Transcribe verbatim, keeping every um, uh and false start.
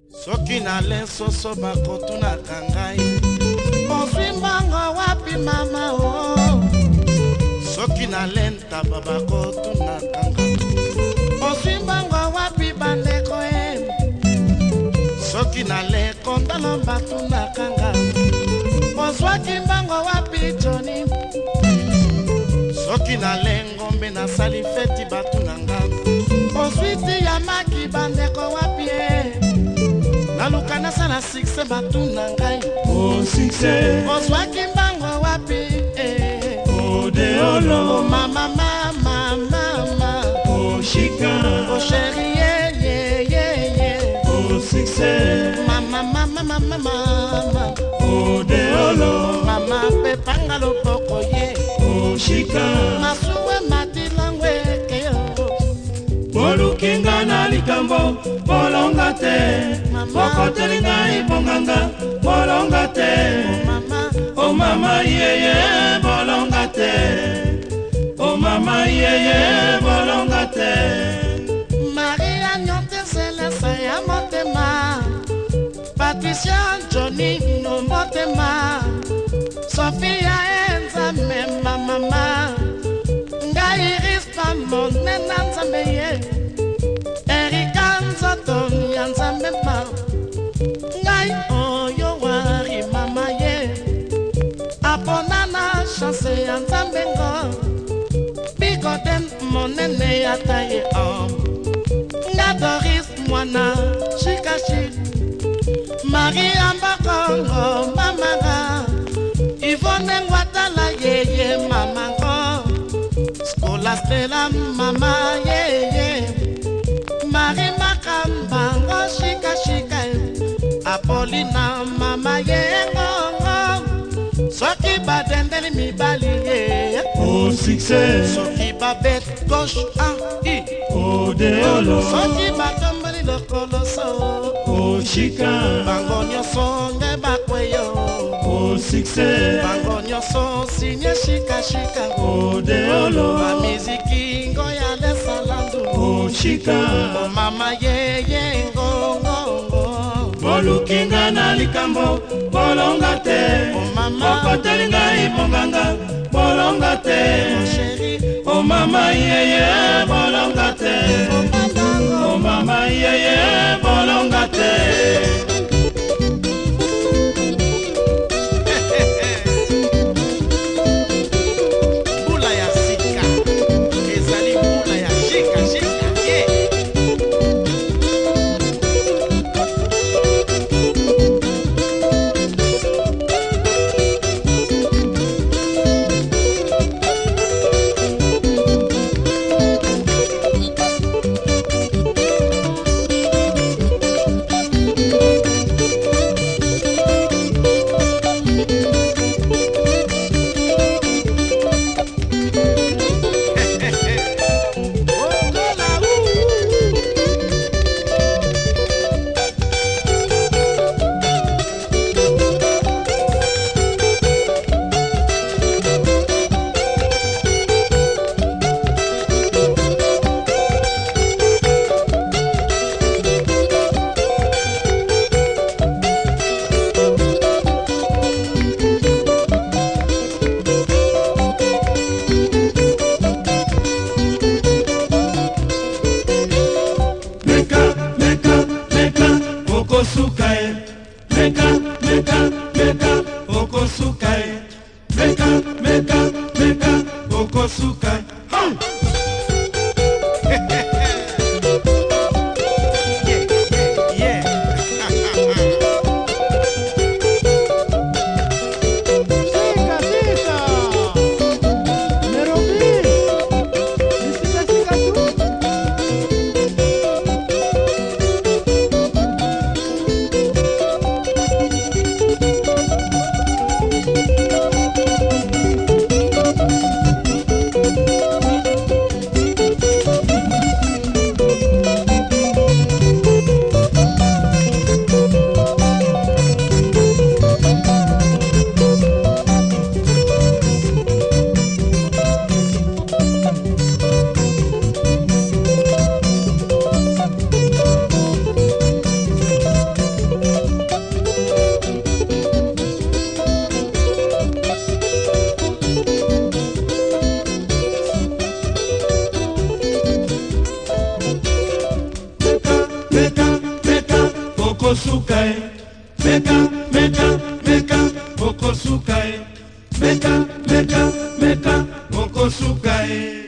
Soki na lesoso bakotuna kangai Ozwi mbango wapi mama o Soki na lenta babakotuna kanga Ozwi mbango wapi bandeko e Soki na le kondalo batuna kanga Ozwaki mbango wapi Johnny Soki na le ngombe na sali feti batunanga Ozwiti ya maki bandeko wapi e Naluka na sala sikse batuna ngai Oh sikse Ozwaki mbango wapi eh Oh deolo Oh mama mama mama Oh shika Oh chérie yeah yeah yeah yeah Oh sikse Mama mama mama mama Oh deolo Mama pepanga lopoko ye Oh shika Masuwe matilangwe keyo Bolukinga na likambo bolonga te Bokotelinga ibonganga bolonga te Oh mama yeye bolonga te Oh mama yeye bolonga te Maria nyote selesa ya motema Patricia Johnny no motema Sofia enza me mama Ngai rispa monena nzambe ye Erika nzoto ya nzambe ma Ngai oyo wari mama ye Aponana chance ya nzambe ngo Bigoden monene ya taye om Nga Doris mwana shikashi Maria Mbakongo mamanga Ivone Ngwatala yeye mamango Skola Stella mama yeye Marie Makambango shika shika Apolina mama yengo Soki badendeli mibali ye Oh succès Soki babet gauche a i Oh deolo Soki batombeli lokolo so Oh shika Bango nyoso nge bakweyo Oh succès Bango nyoso sinye shika shika Oh deolo Ba miziki ngoya lesalandu Oh shika Oh mama ye ye ngo ngo ngo Bolukinga na likambo bolonga te Oh mama Bokotelinga ibonganga bolonga te Oh chérie Oh mama yeye bolonga te Oh mama Oh mama yeye bolonga te Bula ya sika Ezali bula ya shika shika yeah. mokosuka e meka meka meka mokosuka e meka meka meka mokosuka e